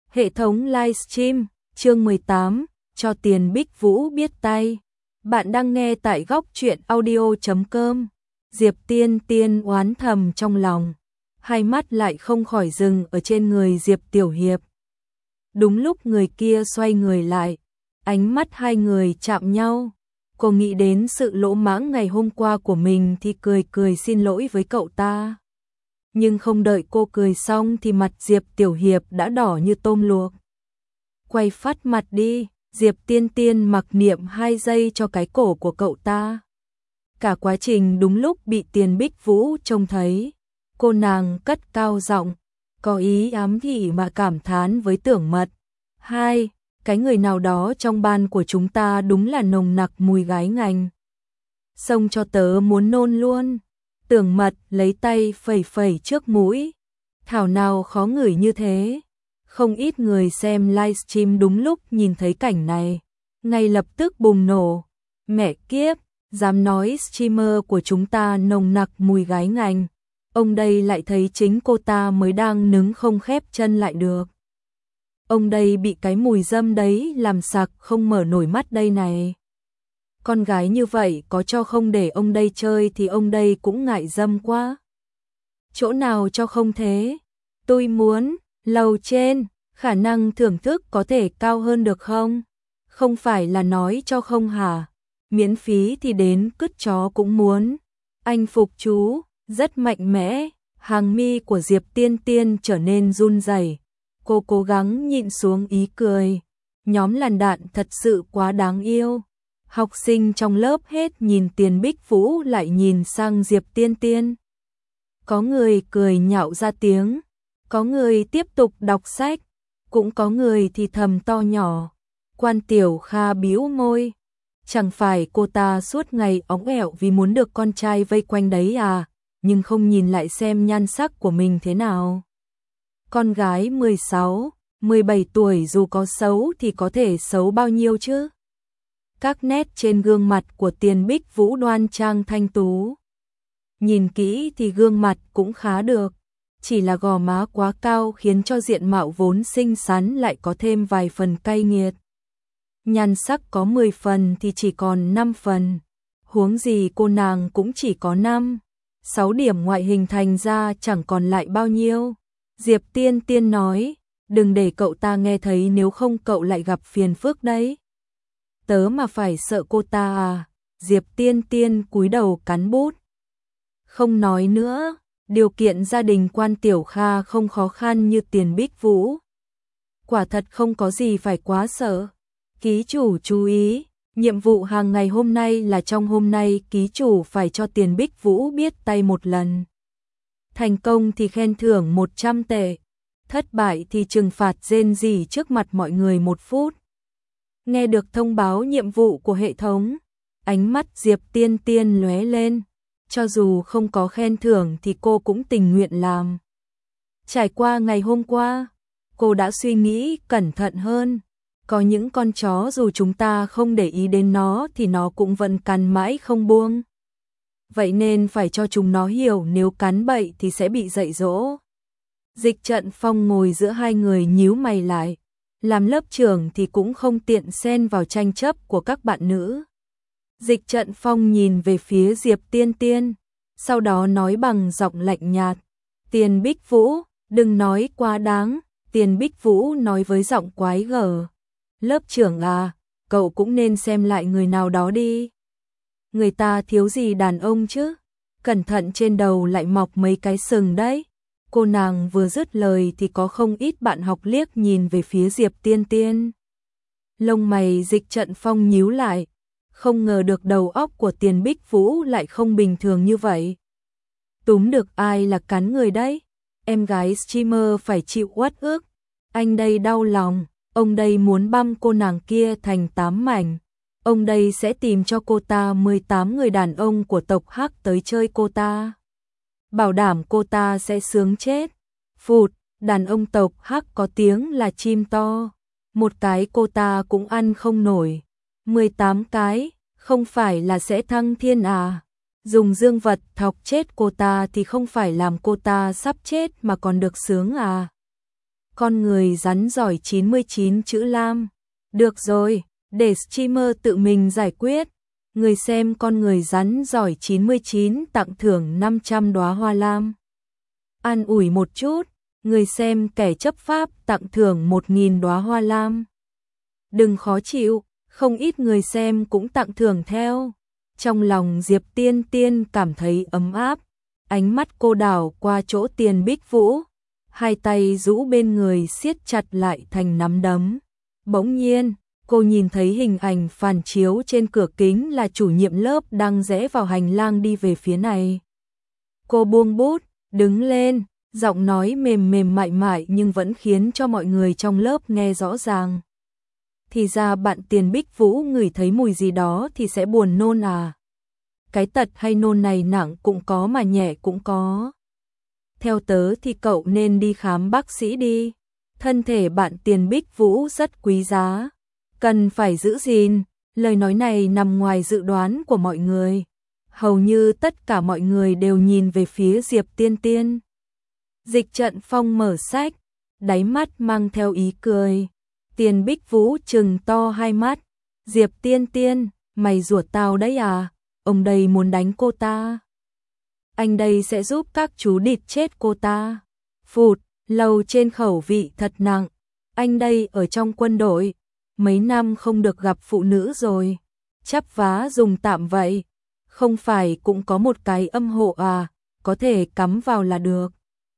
Hệ thống livestream, chương 18, cho tiền Bích Vũ biết tay. Bạn đang nghe tại góc truyện audio.com. Diệp Tiên Tiên oán thầm trong lòng, hai mắt lại không khỏi dừng ở trên người Diệp Tiểu Hiệp. Đúng lúc người kia xoay người lại, ánh mắt hai người chạm nhau. Cô nghĩ đến sự lỗ mãng ngày hôm qua của mình thì cười xin lỗi với cậu ta. Nhưng không đợi cô cười xong thì mặt Diệp Tiểu Hiệp đã đỏ như tôm luộc. Quay phát mặt đi, Diệp Tiên Tiên mặc niệm 2 giây cho cái cổ của cậu ta. Cả quá trình đúng lúc bị Tiền Bích Vũ trông thấy, cô nàng cất cao giọng, có ý ám thị mà cảm thán với Tưởng Mật. Cái người nào đó trong ban của chúng ta đúng là nồng nặc mùi gái ngành. Xông cho tớ muốn nôn luôn. Tưởng Mật lấy tay phẩy trước mũi. Thảo nào khó ngửi như thế. Không ít người xem livestream đúng lúc nhìn thấy cảnh này, ngay lập tức bùng nổ. Mẹ kiếp, dám nói streamer của chúng ta nồng nặc mùi gái ngành. Ông đây lại thấy chính cô ta mới đang nứng không khép chân lại được. Ông đây bị cái mùi dâm đấy làm sặc không mở nổi mắt đây này. Con gái như vậy có cho không để ông đây chơi thì ông đây cũng ngại dâm quá. Chỗ nào cho không thế? Tôi muốn, lầu trên, khả năng thưởng thức có thể cao hơn được không? Không phải là nói cho không hả? Miễn phí thì đến cứt chó cũng muốn. Anh phục chú, rất mạnh mẽ, hàng mi của Diệp Tiên Tiên trở nên run rẩy. Cô cố gắng nhịn xuống ý cười. Nhóm làn đạn thật sự quá đáng yêu. Học sinh trong lớp hết nhìn Tiền Bích Vũ lại nhìn sang Diệp Tiên Tiên. Có người cười nhạo ra tiếng, có người tiếp tục đọc sách, cũng có người thì thầm to nhỏ. Quan Tiểu Kha bĩu môi, chẳng phải cô ta suốt ngày óng ẻo vì muốn được con trai vây quanh đấy à, nhưng không nhìn lại xem nhan sắc của mình thế nào. Con gái 16, 17 tuổi dù có xấu thì có thể xấu bao nhiêu chứ? Các nét trên gương mặt của Tiền Bích Vũ đoan trang thanh tú. Nhìn kỹ thì gương mặt cũng khá được, chỉ là gò má quá cao khiến cho diện mạo vốn xinh xắn lại có thêm vài phần cay nghiệt. Nhan sắc có 10 phần thì chỉ còn 5 phần, huống gì cô nàng cũng chỉ có 5, 6 điểm ngoại hình thành ra chẳng còn lại bao nhiêu. Diệp Tiên Tiên nói, đừng để cậu ta nghe thấy nếu không cậu lại gặp phiền phức đấy. Tớ mà phải sợ cô ta à? Diệp Tiên Tiên cúi đầu cắn bút. Không nói nữa, điều kiện gia đình Quan Tiểu Kha không khó khăn như Tiền Bích Vũ. Quả thật không có gì phải quá sợ. Ký chủ chú ý, nhiệm vụ hàng ngày hôm nay là trong hôm nay ký chủ phải cho Tiền Bích Vũ biết tay một lần. Thành công thì khen thưởng 100 tệ, thất bại thì trừng phạt rên rỉ trước mặt mọi người 1 phút. Nghe được thông báo nhiệm vụ của hệ thống, ánh mắt Diệp Tiên Tiên lóe lên, cho dù không có khen thưởng thì cô cũng tình nguyện làm. Trải qua ngày hôm qua, cô đã suy nghĩ cẩn thận hơn, có những con chó dù chúng ta không để ý đến nó thì nó cũng vẫn cắn mãi không buông. Vậy nên phải cho chúng nó hiểu nếu cắn bậy thì sẽ bị dạy dỗ. Dịch Trận Phong ngồi giữa hai người nhíu mày lại. Làm lớp trưởng thì cũng không tiện xen vào tranh chấp của các bạn nữ. Dịch Trận Phong nhìn về phía Diệp Tiên Tiên, sau đó nói bằng giọng lạnh nhạt. Tiền Bích Vũ, đừng nói quá đáng. Tiền Bích Vũ nói với giọng quái gở. Lớp trưởng à, cậu cũng nên xem lại người nào đó đi. Người ta thiếu gì đàn ông chứ? Cẩn thận trên đầu lại mọc mấy cái sừng đấy. Cô nàng vừa dứt lời thì có không ít bạn học liếc nhìn về phía Diệp Tiên Tiên. Lông mày Dịch Trận Phong nhíu lại, không ngờ được đầu óc của Tiền Bích Vũ lại không bình thường như vậy. Túm được ai là cắn người đấy? Em gái streamer phải chịu uất ức. Anh đây đau lòng, ông đây muốn băm cô nàng kia thành 8 mảnh. Ông đây sẽ tìm cho cô ta 18 người đàn ông của tộc Hắc tới chơi cô ta. Bảo đảm cô ta sẽ sướng chết. Phụt, đàn ông tộc Hắc có tiếng là chim to. Một cái cô ta cũng ăn không nổi. 18 cái, không phải là sẽ thăng thiên à? Dùng dương vật thọc chết cô ta thì không phải làm cô ta sắp chết mà còn được sướng à? con người rắn giỏi 99 chữ lam. Được rồi, để streamer tự mình giải quyết. Người xem con người rắn giỏi 99 tặng thưởng 500 đóa hoa lam. An ủi một chút, người xem kẻ chấp pháp tặng thưởng 1000 đóa hoa lam. Đừng khó chịu, không ít người xem cũng tặng thưởng theo. Trong lòng Diệp Tiên Tiên cảm thấy ấm áp, ánh mắt cô đảo qua chỗ Tiền Bích Vũ, hai tay rũ bên người siết chặt lại thành nắm đấm. Bỗng nhiên, cô nhìn thấy hình ảnh phản chiếu trên cửa kính là chủ nhiệm lớp đang rẽ vào hành lang đi về phía này. Cô buông bút, đứng lên, giọng nói mềm mềm mại mại nhưng vẫn khiến cho mọi người trong lớp nghe rõ ràng. Thì ra bạn Tiền Bích Vũ ngửi thấy mùi gì đó thì sẽ buồn nôn à? Cái tật hay nôn này nặng cũng có mà nhẹ cũng có. Theo tớ thì cậu nên đi khám bác sĩ đi. Thân thể bạn Tiền Bích Vũ rất quý giá, cần phải giữ gìn. Lời nói này nằm ngoài dự đoán của mọi người. Hầu như tất cả mọi người đều nhìn về phía Diệp Tiên Tiên. Dịch Trận Phong mở sách, đáy mắt mang theo ý cười. Tiền Bích Vũ trừng to hai mắt. Diệp Tiên Tiên, mày rủa tao đấy à? Ông đây muốn đánh cô ta. Anh đây sẽ giúp các chú địt chết cô ta. Phụt, lầu trên khẩu vị thật nặng. Anh đây ở trong quân đội, mấy năm không được gặp phụ nữ rồi. Chắp vá dùng tạm vậy. Không phải cũng có một cái âm hộ à, có thể cắm vào là được.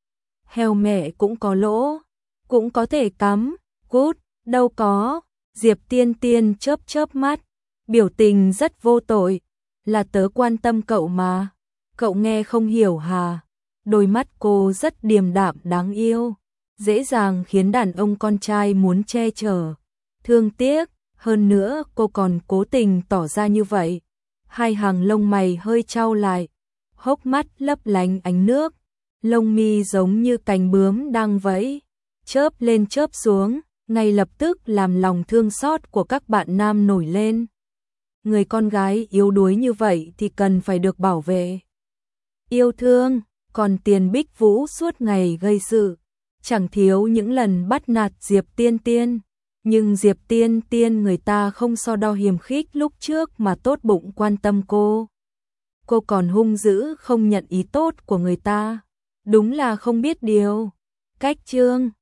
Heo mẹ cũng có lỗ, cũng có thể cắm. Cút, đâu có. Diệp Tiên Tiên chớp mắt, biểu tình rất vô tội. Là tớ quan tâm cậu mà. Cậu nghe không hiểu hả? Đôi mắt cô rất điềm đạm đáng yêu, dễ dàng khiến đàn ông con trai muốn che chở. Thương tiếc, hơn nữa cô còn cố tình tỏ ra như vậy. Hai hàng lông mày hơi chau lại, hốc mắt lấp lánh ánh nước, lông mi giống như cánh bướm đang vẫy, chớp lên chớp xuống, ngay lập tức làm lòng thương xót của các bạn nam nổi lên. Người con gái yếu đuối như vậy thì cần phải được bảo vệ, yêu thương. Còn Tiền Bích Vũ suốt ngày gây sự, chẳng thiếu những lần bắt nạt Diệp Tiên Tiên. Nhưng Diệp Tiên Tiên người ta không so đo hiềm khích lúc trước mà tốt bụng quan tâm cô. Cô còn hung dữ không nhận ý tốt của người ta. Đúng là không biết điều. Cách chương